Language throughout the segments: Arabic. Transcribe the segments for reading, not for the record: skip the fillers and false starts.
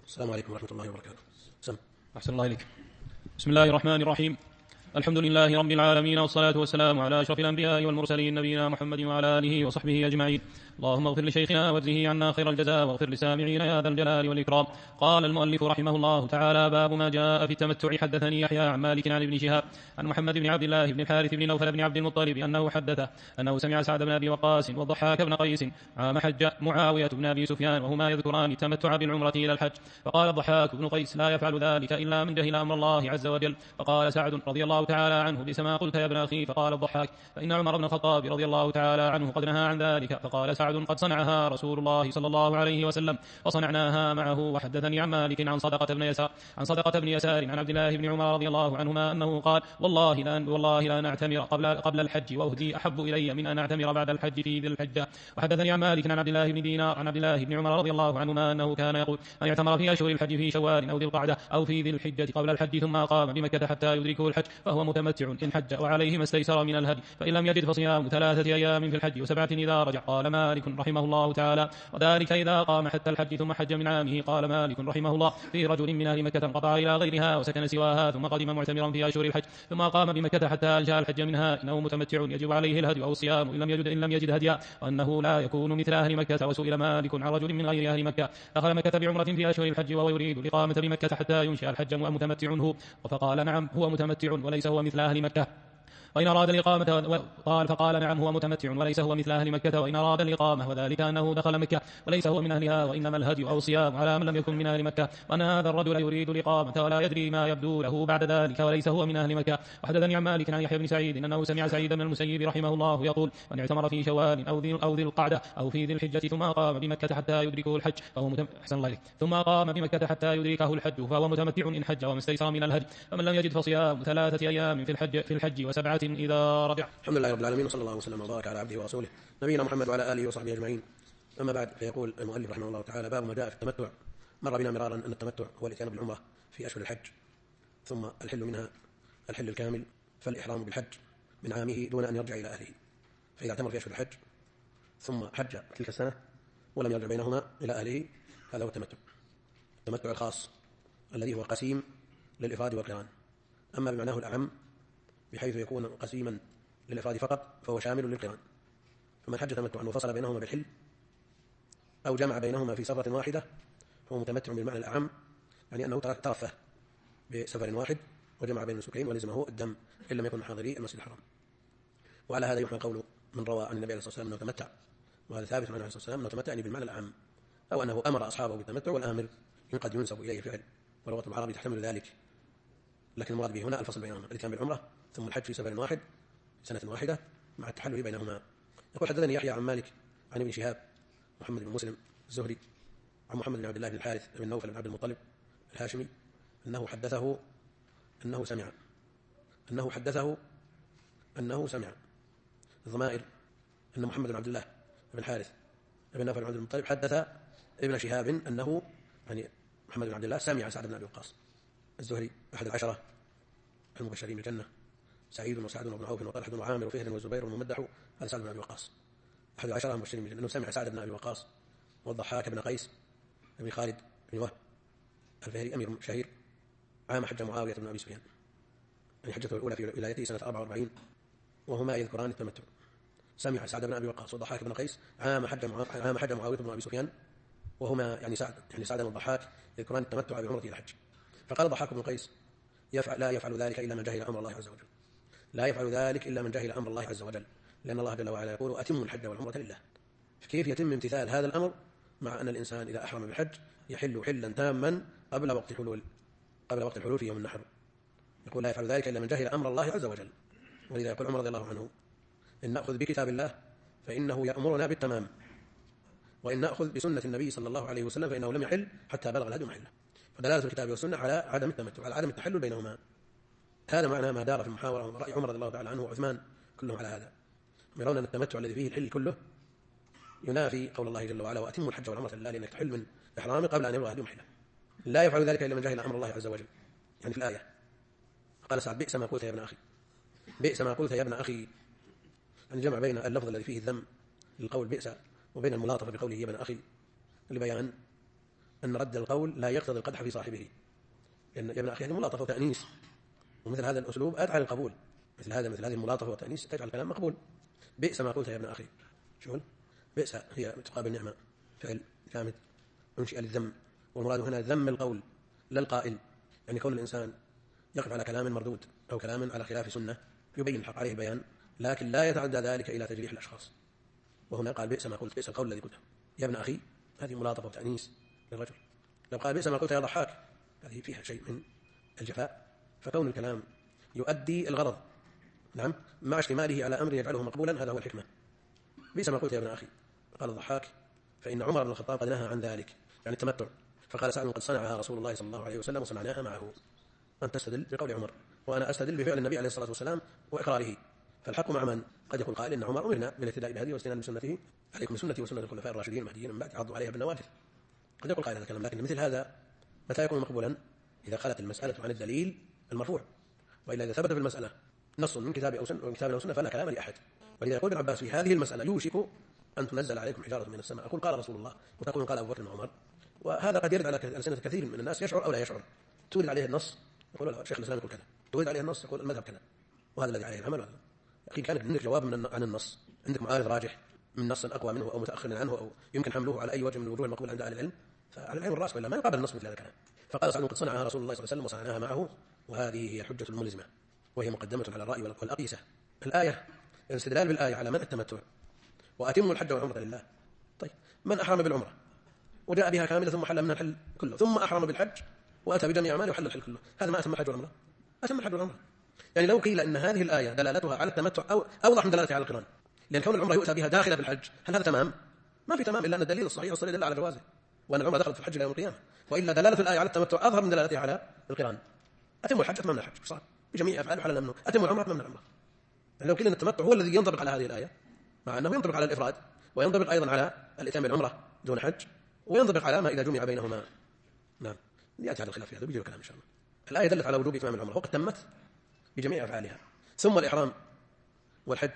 السلام عليكم ورحمة الله وبركاته. أحسن الله إليك. بسم الله الرحمن الرحيم. الحمد لله رب العالمين، والصلاة والسلام على أشرف الأنبياء والمرسلين نبينا محمد وعلى آله وصحبه أجمعين. اللهم اغفر لشيخنا واجزه عنا خير الجزاء، واغفر لسامعين يا ذا الجلال والإكرام. قال المؤلف رحمه الله تعالى: باب ما جاء في التمتع. حدثني يحيى عن مالك عن ابن شهاب عن محمد بن عبد الله بن الحارث بن نوفل بن عبد المطلب أنه حدثه أنه سمع سعد بن أبي وقاص والضحاك بن قيس عام حج معاوية بن أبي سفيان وهما يذكران التمتع بالعمرة إلى الحج، فقال الضحاك بن قيس: لا يفعل ذلك إلا من جهل أمر الله عز وجل. فقال سعد رضي الله تعالى عنه: بئس ما قلت يا ابن أخي. فقال الضحاك: فإن عمر بن الخطاب رضي الله تعالى عنه قد نهى عن ذلك. فقال سعد: قد صنعها رسول الله صلى الله عليه وسلم وصنعناها معه. وحدثني عن مالك عن صدقة بن يسار عن عبد الله بن عمر رضي الله عنهما أنه قال: والله لا نعتمر قبل الحج، وأهدي أحب إلي من أن أعتمر بعد الحج في ذي الحجة. وحدثني عن مالك عن عبد الله بن دينار عن عبد الله بن عمر رضي الله عنهما أنه كان يقول: من اعتمر في أشهر الحج في شوال أو ذي القعدة أو في ذي الحجة قبل الحج ثم قام بمكة حتى يدركه الحج فهو متمتع إن حج، وعليه ما استيسر من الهدي، فإن لم يجد فصيام 3 أيام في الحج و7 إذا رجع. قال مالك رحمه الله تعالى: وذلك إذا قام حتى الحج ثم حج من عامه. قال مالك رحمه الله: في رجل من أهل مكة انقطع إلى غيرها وسكن سواها ثم قدم معتمرا في أشهر الحج ثم قام بمكة حتى أنشأ الحج منها، إنه متمتع يجب عليه الهدي أو الصيام إن لم يجد هديا، وأنه لا يكون مثل أهل مكة. وسئل مالك عن رجل من غير أهل مكة دخل مكة بعمرة في أشهر الحج وهو يريد الإقامة بمكة حتى ينشئ الحج ومتمتع هو، فقال: نعم هو متمتع وليس هو مثل أهل مكة. وإن أراد الإقامة فقال: نعم هو متمتع وليس هو مثل أهل مكة. وإن أراد الإقامة وذلك أنه دخل مكة وليس هو من أهلها، وإنما الهدي أو الصيام على من لم يكن من أهل مكة. وأن هذا الرجل يريد الإقامة ولا يدري ما يبدو له بعد ذلك وليس هو من أهل مكة. وحدثني عن مالك عن يحيى بن سعيد أنه سمع سعيد بن المسيب رحمه الله يقول: من اعتمر في شوال أو ذي القعدة أو في ذي الحجة ثم قام بمكة حتى يدركه الحج فهو متمتع إن حج وما استيسر من الهدي، فمن لم يجد فصيام 3 أيام في الحج و7 إذا رجع. الحمد لله رب العالمين، وصلى الله وسلم وبارك على عبده ورسوله نبينا محمد وعلى آله وصحبه أجمعين. أما بعد، فيقول المؤلف رحمه الله تعالى: باب ما جاء في التمتع. مر بنا مرارا أن التمتع هو الإتيان بالعمرة في أشهر الحج ثم الحل منها الحل الكامل، فالإحرام بالحج من عامه دون أن يرجع إلى أهله. فإذا اعتمر في أشهر الحج ثم حج تلك السنة ولم يرجع بينهما إلى أهله، هذا هو التمتع الخاص الذي هو قسيم للإفراد والقران. أما بمعناه الأعم بحيث يكون قسيما للإفراد فقط فهو شامل للقران. فمن حج تمتعا وفصل بينهما بالحل أو جمع بينهما في سفرة واحدة فهو متمتع بالمعنى الأعم، يعني أنه ترفه بسفر واحد وجمع بين النسكين ولزمه الدم إن لم يكن حاضري المسجد الحرام. وعلى هذا يحمل قول من روى عن النبي عليه الصلاة والسلام أنه تمتع، وهذا ثابت عن النبي عليه الصلاة والسلام أنه تمتع يعني بالمعنى الأعم، أو أنه أمر أصحابه بالتمتع، والآمر قد ينسب إليه الفعل ولغة العرب تحتمل ذلك، لكن المراد به هنا الفصل بينهما، الإتيان بالعمرة ثم الحج في سفر واحد سنة واحدة مع التحلل بينهما. يقول: حدثني يحيى عن مالك عن ابن شهاب محمد بن مسلم الزهري عن محمد بن عبد الله بن الحارث بن نوفل بن عبد المطلب الهاشمي أنه حدثه أنه سمع الضمائر أن محمد بن عبد الله بن الحارث بن نوفل بن عبد المطلب حدث ابن شهاب أنه يعني محمد بن عبد الله سمع سعد بن أبي وقاص الزهري أحد العشرة المبشرين بالجنة، سعيد وسعد وابن عوف وطلحة وعامر وفهر وزبير وممدح، هذا سعد بن أبي وقاص أحد العشرة المبشرين بالجنة، أنه سمع سعد بن أبي وقاص والضحاك بن قيس بن خالد بن وهب الفهري أمير شهير عام حج معاوية بن أبي سفيان، يعني حجته الأولى في ولايته سنة 44، وهما يذكران التمتع. سمع سعد بن أبي وقاص والضحاك بن قيس عام حج معاوية بن أبي سفيان، وهما يعني سعد والضحاك يذكران التمتع بعمرة إلى الحج. فقال الضحاك بن قيس: لا يفعل ذلك إلا من جهل أمر الله عز وجل، لا يفعل ذلك إلا من جهل أمر الله عز وجل، لأن الله جل وعلا يقول: أتموا الحج والعمرة لله. فكيف يتم امتثال هذا الأمر مع أن الإنسان إذا أحرم بالحج يحل حلا تاما قبل وقت الحلول في يوم النحر؟ يقول: لا يفعل ذلك إلا من جهل أمر الله عز وجل. ولذا يقول عمر رضي الله عنه: إن نأخذ بكتاب الله فإنه يأمرنا بالتمام، وإن نأخذ بسنة النبي صلى الله عليه وسلم فإنه لم يحل حتى بلغ الهدي محله. فدلالة الكتاب والسنة على عدم التمتع، على عدم التحلل بينهما. هذا معنى ما دار في المحاورة ورأي عمر رضي الله تعالى عنه وعثمان كلهم على هذا، يرون أن التمتع الذي فيه الحل كله ينافي قول الله جل وعلا: وأتموا الحج والعمرة لله، لأنك تحل من إحرامه قبل أن يبلغ الهدي محله. لا يفعل ذلك إلا من جهل أمر الله عز وجل. يعني في الآية قال سعد: بئس ما قلت يا ابن أخي، بئس ما قلت يا ابن أخي، أن جمع بين اللفظ الذي فيه الذم للقول بئس وبين الملاطفة بقوله يا ابن أخي لبيان أن رد القول لا يقتضي القدح في صاحبه، لأن يا ابن أخي هذه ملاطفة وتأنيس، ومثل هذا الأسلوب أدعى للقبول، مثل هذه الملاطفة والتأنيس تجعل الكلام مقبول. بئس ما قلت يا ابن أخي، شغل بئس هي تقابل نعمة، فعل جامد أنشئ للذم، والمراد هنا ذم القول لا القائل، يعني كون الإنسان يقف على كلام مردود أو كلام على خلاف سنة يبين الحق عليه بيان، لكن لا يتعدى ذلك إلى تجريح الأشخاص. وهنا قال بئس ما قلت، بئس القول الذي قلته يا ابن أخي، هذه ملاطفة وتأنيس للرجل. لو قال بئس ما قلت يا ضحاك، هذه فيها شيء من الجفاء، فكون الكلام يؤدي الغرض نعم مع اشتماله على أمر يجعله مقبولا، هذا هو الحكمة. بئس ما قلت يا ابن أخي، قال الضحاك فإن عمر بن الخطاب قد نهى عن ذلك، يعني التمتع، فقال سعد قد صنعها رسول الله صلى الله عليه وسلم وصنعناها معه. أنت تستدل بقول عمر، وأنا أستدل بفعل النبي عليه الصلاة والسلام وإقراره، فالحق مع من؟ قد يكون قائل إن عمر أمرنا بالاهتداء بهديه واستنان بسنته، عليكم بسنتي وسنة الخلفاء الراشدين المهديين من بعد عضوا عليها بالنواجذ. قد يقول قائل هذا الكلام، لكن مثل هذا متى يكون مقبولا؟ إذا خلت المسألة عن الدليل المرفوع، وإلا إذا ثبت في المسألة نص من كتاب أو سنة فلا كلام لأحد. ولذا يقول ابن عباس في هذه المسألة يوشك أن تنزل عليكم حجارة من السماء، أقول قال رسول الله وتقول قال أبو بكر وعمر، وهذا قد يرد على ألسنة كثير من الناس يشعر أو لا يشعر، تولد عليه النص يقول شيخ الإسلام يقول كذا، تولد عليه النص يقول المذهب كذا، وهذا الذي عليه العمل. أخي كانت عندك جواب عن النص، عندك معارض راجح من نص أقوى منه أو متأخر عنه أو يمكن حمله على أي وجه من الوجوه المقبول عند أهل العلم، فعلى العين والرأس، ولا ما يقابل النص مثل هذا الكلام. فقال سعد قد صنعها رسول الله صلى الله عليه وسلم وصنعناها معه، وهذه هي الحجة الملزمة، وهي مقدمة على الرأي والأقيسة. الآية، الاستدلال بالآية على منع التمتع وأتموا الحج والعمرة لله. طيب من أحرم بالعمرة وجاء بها كاملة ثم حل منها الحل كله، ثم أحرم بالحج وأتى بجميع أعماله وحل الحل كله، هذا ما أتم الحج والعمرة؟ أتم الحج والعمرة. يعني لو قيل أن هذه الآية دلالتها على التمتع أو أوضح من دلالتها على القران، لأن كون العمرة يؤتى بها داخلة في الحج، هل هذا تمام؟ ما في تمام، إلا أن الدليل الصحيح والصريح دل على جوازه، وأن العمرة دخلت في الحج إلى يوم القيامة، وإلا دلالة الآية على التمتع أظهر من دلالتها على القران. أتم الحج أتممنا الحج صار بجميع أفعاله حلال ممنوع، أتم العمرة أتممنا العمرة. يعني لو قيل أن التمتع هو الذي ينطبق على هذه الآية، مع أنه ينطبق على الإفراد وينطبق أيضا على الإتيان بالعمرة دون حج، وينطبق على ما إذا جمع بينهما. نعم يأتي هذا الخلاف في هذا بيجي الكلام إن شاء الله. الآية دلت على وجوب إتمام العمرة وقد تمت بجميع أفعالها، ثم الإحرام والحج،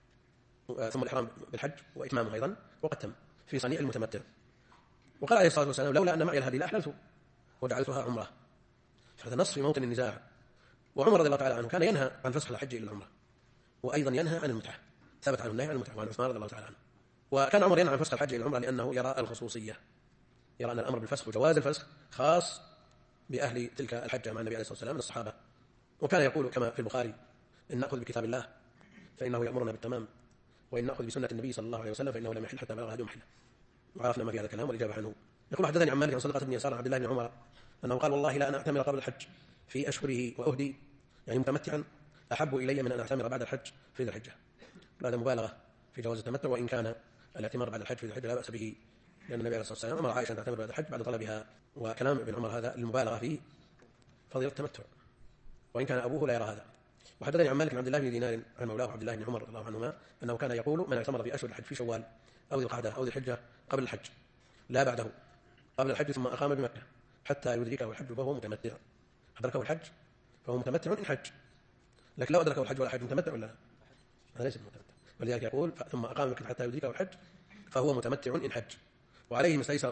ثم الإحرام بالحج وإتمامه أيضا وقد تم في صنيع المتمتع. وقال عليه الصلاة والسلام لولا أن معي الهدي لأحللت وجعلتها عمرة، فهذا نص في موطن النزاع. وعمر رضي الله تعالى عنه كان ينهى عن فسخ الحج إلى العمرة، وأيضا ينهى عن المتعة، ثبت عنه النهي عن المتعة، وعن عثمان رضي الله تعالى عنه. وكان عمر ينهى عن فسخ الحج إلى العمرة لأنه يرى الخصوصية، يرى أن الأمر بالفسخ وجواز الفسخ خاص بأهل تلك الحجة مع النبي عليه الصلاة والسلام من الصحابة. وكان يقول كما في البخاري إن نأخذ بكتاب الله فإنه يأمرنا بالتمام، وإن نأخذ بسنة النبي صلى الله عليه وسلم فإنه لم يحل حتى بلغ هدي محله. وعرفنا ما في هذا الكلام والإجابة عنه. يقول حدثني عن مالك عن صدقة بن يسار عن عبد الله بن عمر أنه قال والله لا أنا أعتمر قبل الحج في أشهره وأهدي، يعني متمتعا، أحب إلي من أن أعتمر بعد الحج في ذي الحجة. هذا مبالغة في جواز التمتع، وإن كان الاعتمار بعد الحج في ذي الحجة لا بأس به، لأن النبي عليه الصلاة والسلام أمر عائشة أن تعتمر بعد الحج بعد طلبها. وكلام ابن عمر هذا المبالغة في فضيلة التمتع، وإن كان أبوه لا يرى هذا. وحدثني عن مالك بن عبد الله بن دينار عن مولاه عبد الله بن عمر رضي الله عنهما أنه كان يقول من اعتمر في أشهر الحج في شوال أو ذي القعدة أو ذي الحجة قبل الحج لا بعده، قبل الحج ثم أقام بمكة حتى يدركه الحج فهو متمتع. أدركه الحج فهو متمتع إن حج، لكن لو أدركه الحج ولا حج متمتع ولا هذا ليس متمتع. ولذلك يقول ثم أقام بمكة حتى يدركه الحج فهو متمتع إن حج، وعليه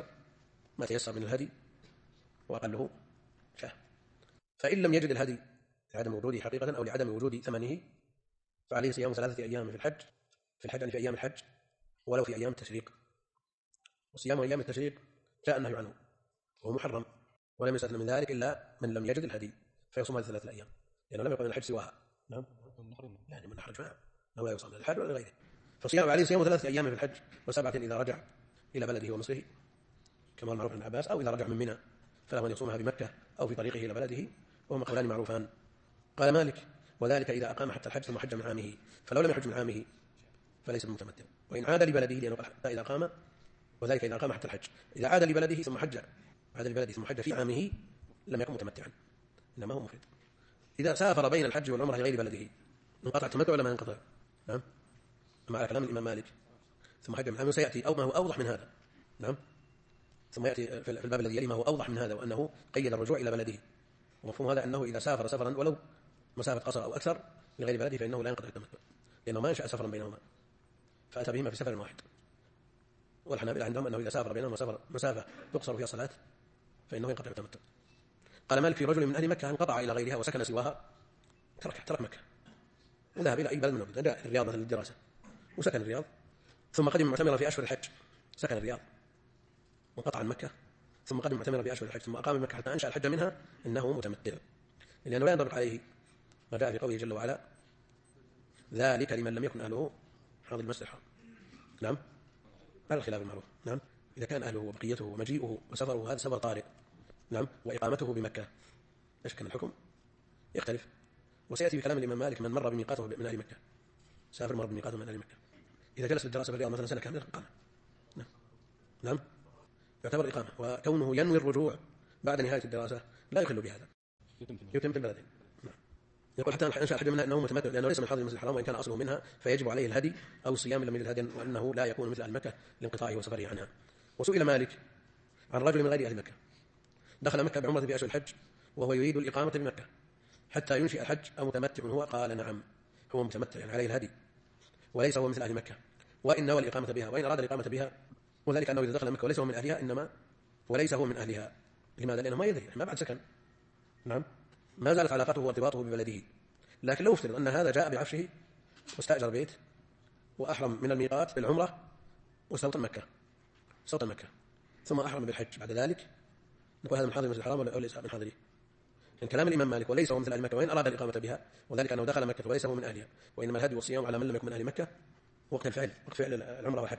ما تيسر من الهدي وأقله شاه. فإن لم يجد الهدي لعدم وجوده حقيقة أو لعدم وجود ثمنه فعليه صيام 3 أيام في الحج يعني في أيام الحج ولو في أيام التشريق. وصيام أيام التشريق جاء النهي عنه وهو محرم، ولم يستثن من ذلك إلا من لم يجد الهدي فيصوم هذه 3 أيام، لأنه لم يكن من الحج سواها. نعم يعني من حرج معه أو لا يصوم الحج ولا غيره. فصيام عليه صيام 3 أيام في الحج و7 إذا رجع إلى بلده ومصره كما المعروف عن عباس، أو إذا رجع من منى فله أن يصومها بمكة أو في طريقه إلى بلده، وهما قولان معروفان. قال مالك وذلك إذا أقام حتى الحج ثم حج من عامه، فلو لم يحج من عامه فليس بمتمتع. وإن عاد لبلده لأنه حتى إذا قام، وذلك إذا قام حتى الحج، إذا عاد لبلده ثم حج في عامه لم يكن متمتعا إنما هو مفرد. إذا سافر بين الحج والعمرة لغير بلده انقطع التمتع ولا ما ينقطع؟ نعم أما على كلام الإمام مالك ثم حج من عامه سيأتي أو ما هو أوضح من هذا. نعم ثم يأتي في الباب الذي يلي ما هو أوضح من هذا، وأنه قيد الرجوع إلى بلده، ومفهوم هذا أنه إذا سافر سفرا ولو مسافة قصر أو أكثر لغير بلده فإنه لا ينقطع التمتع، لأنه ما ينشأ سفرا بينهما فأتى بهما في سفر واحد. والحنابلة عندهم أنه إذا سافر بينهما مسافة تقصر فيها الصلاة فإنه ينقطع التمتع. قال مالك في رجل من أهل مكة انقطع إلى غيرها وسكن سواها، ترك مكة وذهب إلى أي بلد من البلدان، جاء الرياض مثلا للدراسة وسكن الرياض، ثم قدم معتمرا في أشهر الحج، سكن الرياض وانقطع عن مكة، ثم قدم معتمرا في أشهر الحج، ثم أقام بمكة حتى أنشأ الحج منها، إنه متمتع، لأنه لا ينطبق عليه ما جاء في قوله جل وعلا ذلك لمن لم يكن أهله حاضر المسجد الحرام. نعم، على الخلاف المعروف. نعم، إذا كان أهله وبقيته ومجيئه وسفره هذا سفر طارئ، نعم، وإقامته بمكة، إيش كان الحكم؟ يختلف. وسيأتي بكلام الإمام مالك من مر بميقاته من أهل مكة، سافر مر بميقاته من أهل مكة، إذا جلس للدراسة في الرياض مثلا سنة كاملة إقامة، نعم، يعتبر إقامة، وكونه ينوي الرجوع بعد نهاية الدراسة لا يخل بهذا، يتم في البلدين. نعم. يقول حتى أنشأ الحج منها أنه متمتع، لأنه ليس من حاضر المسجد الحرام، وإن كان أصله منها فيجب عليه الهدي أو الصيام لم يجد هديا، وأنه لا يكون مثل أهل مكة لانقطاعه وسفره عنها. وسئل مالك عن رجل من غير أهل مكة دخل مكة بعمرة في أشهر الحج وهو يريد الإقامة بمكة حتى ينشئ الحج أمتمتع هو؟ قال نعم، هو متمتع، يعني عليه الهدي، وليس هو مثل أهل مكة، وإن نوى الإقامة بها وإن أراد الإقامة بها، وذلك أنه إذا دخل مكة وليس هو من أهلها إنما وليس هو من أهلها. لماذا؟ لأنه ما يدري، ما بعد سكن، نعم، ما زالت علاقته وارتباطه ببلده. لكن لو افترض أن هذا جاء بعفشه واستأجر بيت وأحرم من الميقات بالعمرة واستوطن مكة ثم أحرم بالحج بعد ذلك، نقول هذا من حاضر المسجد الحرام ولا ليس من حاضره؟ من كلام الإمام مالك وليس هو مثل أهل مكة وإن أراد الإقامة بها، وذلك أنه دخل مكة وليس هو من أهلها، وإنما الهدي والصيام على من لم يكن من أهل مكة وقت فعل العمرة والحج.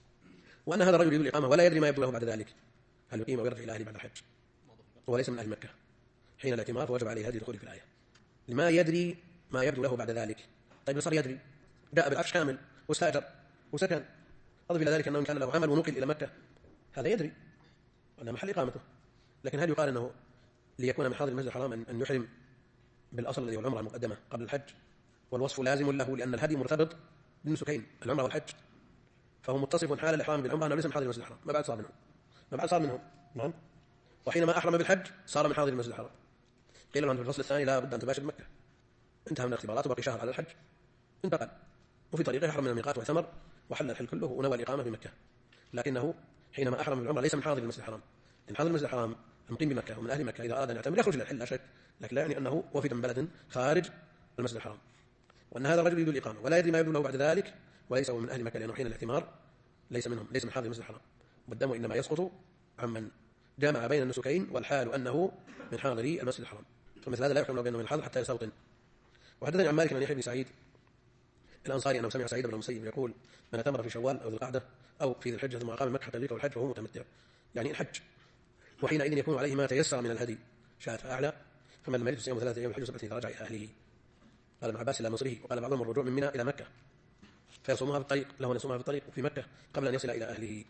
وأن هذا الرجل يريد الإقامة ولا يدري ما يبدو له بعد ذلك، هل يقيم أو يرجع إلى أهله بعد الحج، وليس من أهل مكة حين الاعتمار، فوجب عليه هدي دخوله في الآية. لما يدري ما يبدو له بعد ذلك. طيب صار يدري، جاء بالعفش كامل واستأجر وسكن، أضف إلى ذلك أنه كان له عمل ونقل إلى مكة، هذا يدري وأن محل إقامته. لكن هل يقال أنه ليكون من حاضر المسجد الحرام أن يحرم بالأصل الذي هو العمرة المقدمة قبل الحج، والوصف لازم له لأن الهدي مرتبط بالنسكين العمرة والحج، فهو متصف حال الإحرام بالعمرة أنه ليس من حاضر المسجد الحرام، ما بعد صار منهم، نعم، وحينما أحرم بالحج صار من حاضر المسجد الحرام. قيل له في الفصل الثاني لا بد أن تباشر مكة، انتهى من الاختبارات وبقي شهر على الحج، انتقل وفي طريقه يحرم من الميقات واعتمر وحل الحل كله ونوى الإقامة بمكة، لكنه حينما أحرم بالعمرة ليس من حاضر المسجد الحرام، لأن حاضر المسجد الحرام المقيم بمكة ومن أهل مكة إذا أراد أن يعتمر يخرج إلى الحل لا شك، لكن لا يعني أنه وفد من بلد خارج المسجد الحرام. وأن هذا الرجل يريد الإقامة ولا يدري ما يبدو له بعد ذلك، وليس هو من أهل مكة لأنه حين الاعتمار ليس منهم، ليس من حاضر المسجد الحرام، والدم إنما يسقط عمن جامع بين النسكين والحال أنه من حاضر المسجد الحرام، فمثل هذا لا يحكم له بأنه من الحاضر حتى يستوطن. وحدثني عن مالك بن يحيى بن سعيد الأنصاري أنه سمع سعيد بن المسيب يقول من اعتمر في شوال أو ذي القعدة أو في ذي الحجة ثم أقام مكة حتى يدركه الحج فهو متمتع، يعني الحج، وحينئذ يكون عليه ما تيسر من الهدي شاة فأعلى، فمن لم يجد صيام 3 أيام الحج 7 إذا رجع إلى أهله. قال ابن عباس إلى مصره، وقال بعضهم الرجوع من منى إلى مكة فيصومها في الطريق، له أن يصومها في الطريق في مكة قبل أن يصل إلى أهله.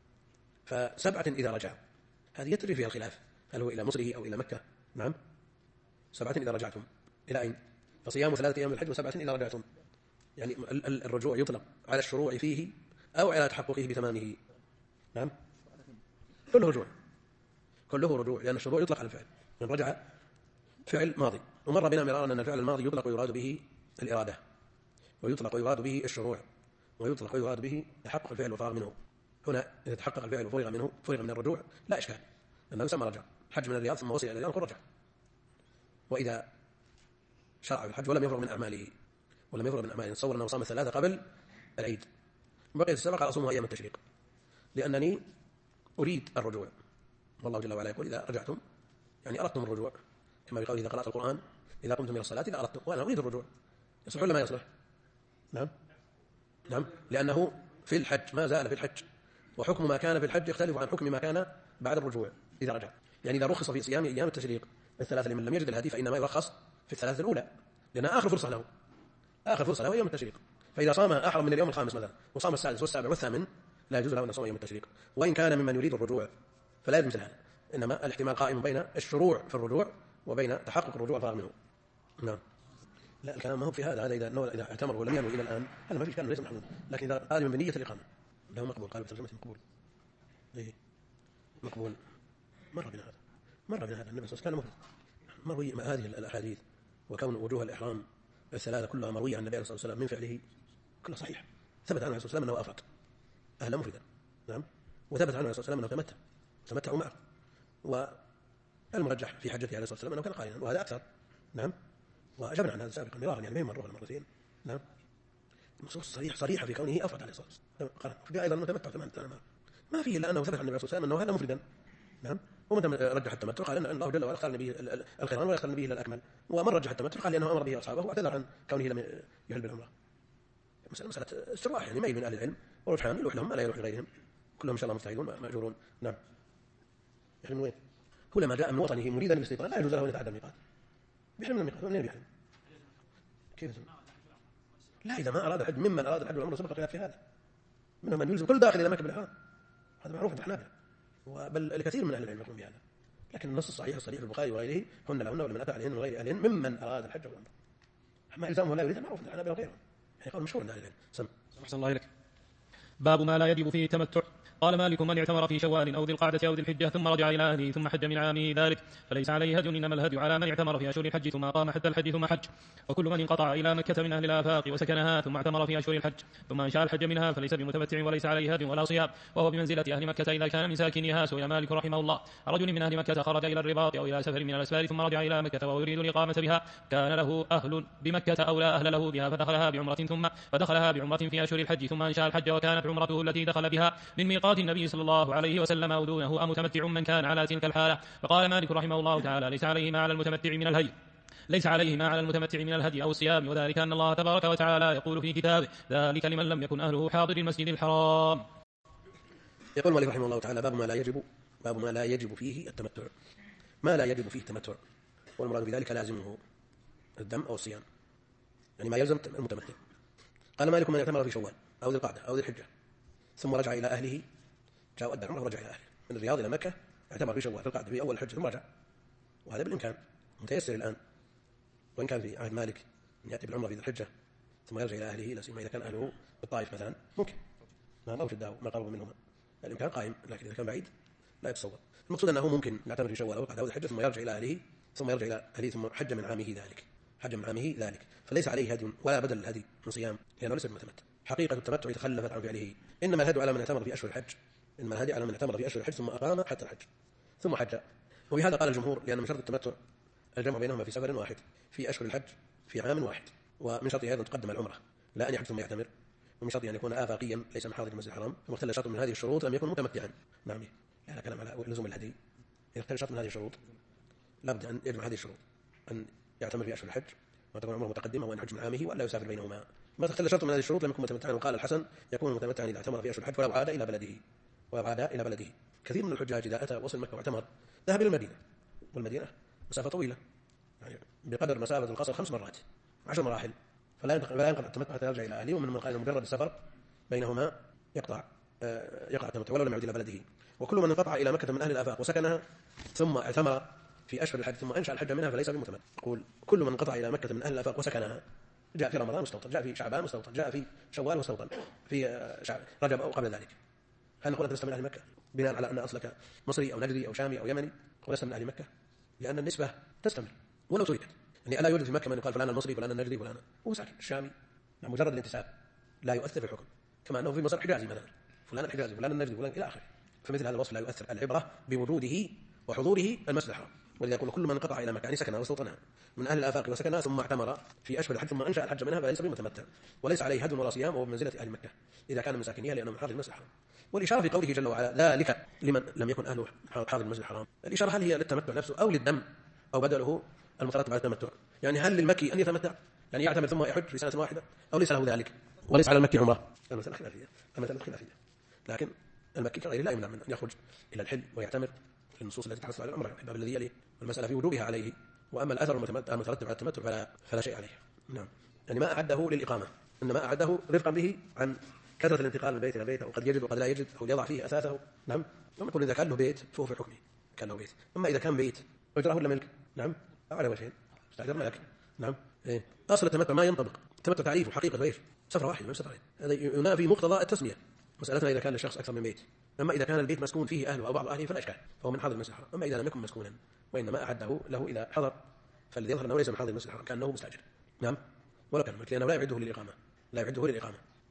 ف7 إذا رجع، هذه يتري فيها الخلاف هل هو إلى مصره أو إلى مكة. نعم، 7 إذا رجعتم إلى أين؟ فصيام 3 أيام الحج و7 إذا رجعتم، يعني الرجوع يطلق على الشروع فيه أو على تحققه بتمامه. نعم، كله رجوع، لأن الشروع يطلق على الفعل، من رجع فعل ماضي، ومر بنا مرارا أن الفعل الماضي يطلق ويراد به الإرادة، ويطلق ويراد به الشروع، ويطلق ويراد به تحقق الفعل وفرغ منه. هنا إذا تحقق الفعل وفرغ من الرجوع لا إشكال، لأنه يسمى رجع، حج من الرياض ثم وصل إلى الرياض نقول رجع. وإذا شرع الحج ولم يفرغ من أعماله نتصور أنه صام 3 قبل العيد بقيت 7 قال أصومها أيام التشريق لأنني أريد الرجوع، والله جل وعلا يقول إذا رجعتم يعني أردتم الرجوع، كما بقوله إذا قرأت القرآن إذا قمتم إلى الصلاة إذا أردتم، وأنا أريد الرجوع، يصلح ولا ما يصلح؟ نعم، لأنه في الحج ما زال في الحج، وحكم ما كان في الحج يختلف عن حكم ما كان بعد الرجوع إذا رجع. يعني إذا رخص في صيام أيام التشريق 3 لمن لم يجد الهدي فإنما يرخص في 3 الأولى، لأنها آخر فرصة له يوم التشريق، فإذا صام أحرم من اليوم الخامس مثلا وصام السادس والسابع والثامن لا يجوز له أن يصوم يوم التشريق، وإن كان ممن يريد الرجوع فلا يجوز هذا، إنما الاحتمال قائم بين الشروع في الرجوع وبين تحقق الرجوع الفارغ منه. نعم، لا الكلام ما هو في هذا إذا اعتمر ولم ينوي إلى الآن هذا ما فيش كلام ليس محمود، لكن إذا قال من بنية الإقامة له مقبول، قال بترجمة مقبول، إيه مقبول. مر بنا هذا النبي صلى الله عليه وسلم مروي هذه الأحاديث، وكون وجوه الإحرام 3 كلها مروية عن النبي صلى الله عليه وسلم من فعله كلها صحيح، ثبت عنه عليه الصلاة والسلام أنه أفرد أهلا مفردا، نعم، وثبت عنه عليه الصلاة والسلام أنه تمتع معه، المرجح في حجته عليه الصلاة والسلام أنه كان قارنا، وهذا أكثر. نعم، وأجبنا عن هذا سابقا مرارا، يعني ما مرة ولا مرتين. نعم، النصوص صريحة في كونه أفرد عليه الصلاة والسلام قارن. وفي أيضا المتمتع 8 سنوات، ما فيه إلا أنه ثبت عن النبي صلى الله عليه وسلم أنه هذا مفردا. نعم، ومن رجح التمتع قال أن الله جل وعلا اختار به القران ولا يختار به إلا الأكمل، ومن رجح التمتع قال لأنه أمر به أصحابه واعتذر عن كونه لم يهل بالعمرة. مسألة استرواح، يعني ميل من أهل العلم ورجحان، يروح لهم ما لا يروح لغيرهم، كلهم إن شاء الله مجتهدون مأجورون. نعم، يعني من وين؟ هو لما جاء من وطنه مريدا للاستيطان لا يجوز له أن يتعدى الميقات. بيحرم من الميقات، ومنين بيحرم؟ كيف؟ لا، إذا ما أراد الحج ممن أراد الحج والعمرة سبق خلاف في هذا، منهم من يلزم كل داخل إلى مكة بالإحرام، هذا معروف عند الحنابلة، وبل الكثير من أهل العلم يقولون بهذا. لكن النص الصحيح في البخاري وغيره هن لهن ولمن أتى عليهن من غير أهلهن ممن أراد الحج والعمرة. أما إلزامه لا يريد معروف عند الحنابلة وغيرهم، يعني قول مشهور عند أهل العلم. سم. أحسن الله إليك. باب ما لا يجب فيه التمتع. قال مالك: من اعتمر في شوال أو ذي القعدة أو ذي الحجة ثم رجع إلى أهله ثم حج من عامه ذلك فليس عليه هدي، إنما الهدي على من اعتمر في أشهر الحج ثم أقام حتى الحج ثم حج. وكل من انقطع إلى مكة من أهل الآفاق وسكنها ثم اعتمر في أشهر الحج ثم أنشأ الحج منها فليس بمتمتع وليس عليه هدي ولا صيام، وهو بمنزلة أهل مكة إذا كان من ساكنها. سئل مالك رحمه الله: رجل من أهل مكة خرج إلى الرباط أو إلى سفر من الأسفار ثم رجع إلى مكة وهو يريد الإقامة بها، كان له أهل بمكة أو لا أهل له بها فدخلها بعمرة في أشهر الحج ثم أنشأ الحج، وكانت عمرته التي دخل بها من ميقات النبي صلى الله عليه وسلم أو دونه أمتمتع من كان على تلك الحالة. فقال مالك رحمه الله تعالى: ليس عليه ما على المتمتع من الهدي أو الصيام، وذلك أن الله تبارك وتعالى يقول في كتابه: ذلك لمن لم يكن أهله حاضر المسجد الحرام. يقول مالك رحمه الله تعالى: باب ما لا يجب فيه التمتع. ما لا يجب فيه التمتع، والمراد بذلك لازمه الدم أو الصيام، يعني ما يلزم المتمتع. قال مالك: من اعتمر في شوال أو ذي القعدة أو ذي الحجة ثم رجع إلى أهله، جاء وأدى العمرة ورجع إلى أهله من الرياض إلى مكة، اعتمر في شوال في القعدة في أول الحج ثم رجع، وهذا بالإمكان متيسر الآن، وإن كان في عهد مالك أن يأتي بالعمرة في ذي الحجة ثم يرجع إلى أهله، لا سيما إذا كان أهله بالطائف مثلا ممكن أو في الداو ما قرب منهما، الإمكان قائم، لكن إذا كان بعيد لا يتصور. المقصود أنه ممكن يعتمر في شوال أو القعدة أو ذي الحجة ثم يرجع إلى أهله ثم حج من عامه ذلك فليس عليه هدي ولا بدل الهدي من صيام، لأنه ليس بمتمتع. حقيقة التمتع تخلفت عن فعله، إنما الهدي على من اعتمر في أشهر الحج ثم أقام حتى الحج ثم حج. وبهذا قال الجمهور، لأن من شرط التمتع الجمع بينهما في سفر واحد في أشهر الحج في عام واحد، ومن شرطه أيضا تقدم العمرة لا أن يحج ثم يعتمر، ومن شرطه أن يكون آفاقيا ليس من حاضر المسجد الحرام، فما اختل شرط من هذه الشروط لم يكن متمتعا. نعم، هذا كلام على لزوم الهدي. إذا اختل شرط من هذه الشروط لابد أن يجمع هذه الشروط، أن يعتمر في أشهر الحج وتكون عمره متقدمة وأن يحج من عامه وألا يسافر بينهما. ما تختل شرط من هذه الشروط لم يكن متمتعا. وقال الحسن: يكون متمتعا إذا اعتمر في أشهر الحج ولو عاد إلى بلده. كثير من الحجاج إذا أتى وصل مكة واعتمر ذهب إلى المدينة، والمدينة مسافة طويلة، يعني بقدر مسافة القصر 5 مرات 10 مراحل، فلا ينقطع التمتع حتى يرجع إلى أهله. ومن قال مجرد السفر بينهما يقع التمتع ولو لم يعد إلى بلده. وكل من انقطع إلى مكة من أهل الآفاق وسكنها ثم اعتمر في أشهر الحج ثم أنشأ الحج منها فليس بمتمتع. يقول: كل من انقطع إلى مكة من أهل الآفاق وسكنها، جاء في رمضان مستوطن، جاء في شعبان مستوطن، جاء في شوال مستوطن، في رجب أو قبل ذلك، هل نقول أنت لست من أهل مكة بناء على أن أصلك مصري أو نجدي أو شامي أو يمني، ولست من أهل مكة؟ لأن النسبة تستمر ولو تركت، يعني ألا يوجد في مكة من يقال فلان المصري فلان النجدي فلان هو ساكن الشامي، مجرد الانتساب لا يؤثر في الحكم، كما أنه في مصر حجازي مثلا فلان الحجازي فلان النجدي فلان إلى آخره. فمثل هذا الوصف لا يؤثر، العبرة بوجوده وحضوره المسجد الحرام. ولذا يقول: كل من انقطع إلى مكان سكنها واستوطنها من أهل الآفاق وسكنها ثم اعتمر في أشهر الحج ثم أنشأ الحج منها فليس بمتمتع، وليس عليه هدي ولا صيام، وهو بمنزلة أهل مكة إذا كان من ساكنيها لأنه من حاضر المسجد الحرام. والإشارة في قوله جل وعلا: ذلك لمن لم يكن أهله حاضر المسجد الحرام، الإشارة هل هي للتمتع نفسه أو للدم أو بدله المترتب على التمتع؟ يعني هل للمكي أن يتمتع يعني يعتمر ثم يحج في سنة واحدة، أو ليس له ذلك وليس على المكي عمره؟ المسألة خلافية، لكن المكي كغيره لا يمنع من أن يخرج إلى الحل ويعتمر في النصوص التي تحث على العمرة في الباب الذي يليه، والمسألة في وجوبها عليه. وأما الأثر المترتب على التمتع فلا شيء عليه. نعم، يعني ما أعده للإقامة، إنما أعده رفقا به عن كثرة الانتقال من بيت إلى بيت، وقد يجد وقد لا يجد، أو يضع فيه أثاثه. نعم، ثم يقول إذا كان له بيت فهو في حكمه كان له بيت. أما إذا كان بيت أجره ولا ملك، نعم، على وجهين، استأجر ملك. نعم، أصل التمتع ما ينطبق، التمتع تعريفه حقيقة غير، سفرة واحدة من سفرين، هذا ينافي مقتضى التسمية. مسألتنا إذا كان للشخص أكثر من بيت، أما إذا كان البيت مسكون فيه أهله أو بعض أهله فلا إشكال، فهو من حاضر المسجد الحرام. أما إذا لم يكن مسكونا وإنما أعده له إذا حضر، فالذي يظهر أنه ليس من حاضر المسجد الحرام كأنه مستأجر. نعم، ولا كان ملك، لأنه لا يعده للإقامة كيف؟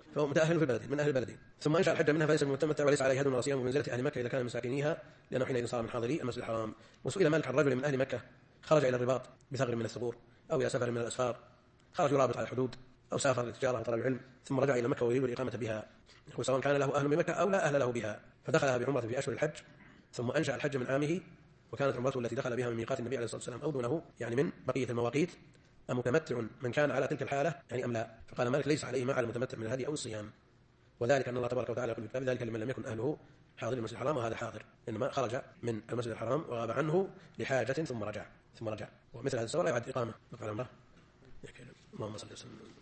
فهو متأهل في بلده من أهل البلد، ثم أنشأ الحج منها فليس بمتمتع وليس عليه هد ولا صيام بمنزلة أهل مكة إذا كان من مساكنيها، لأنه حينئذ صار من حاضري المسجد الحرام. وسئل مالك عن رجل من أهل مكة خرج إلى الرباط بثغر من الثغور أو إلى سفر من الأسفار، خرج يرابط على الحدود أو سافر للتجارة وطلب العلم ثم رجع إلى مكة ويريد الإقامة بها، سواء كان له أهل بمكة أو لا أهل له بها، فدخلها بعمرة في أشهر الحج ثم أنشأ الحج من عامه، وكانت عمرته التي دخل بها من ميقات النبي عليه الصلاة والسلام أو دونه، يعني من بقية المواقيت، أمتمتع من كان على تلك الحالة يعني أم لا؟ فقال مالك ليس عليه ما على المتمتع من الهدي أو الصيام، وذلك أن الله تبارك وتعالى يقول في كتابه ذلك لمن لم يكن أهله حاضر المسجد الحرام، وهذا حاضر إنما خرج من المسجد الحرام وغاب عنه لحاجة ثم رجع، ومثل هذا السؤال لا يعد إقامة. اللهم صل وسلم.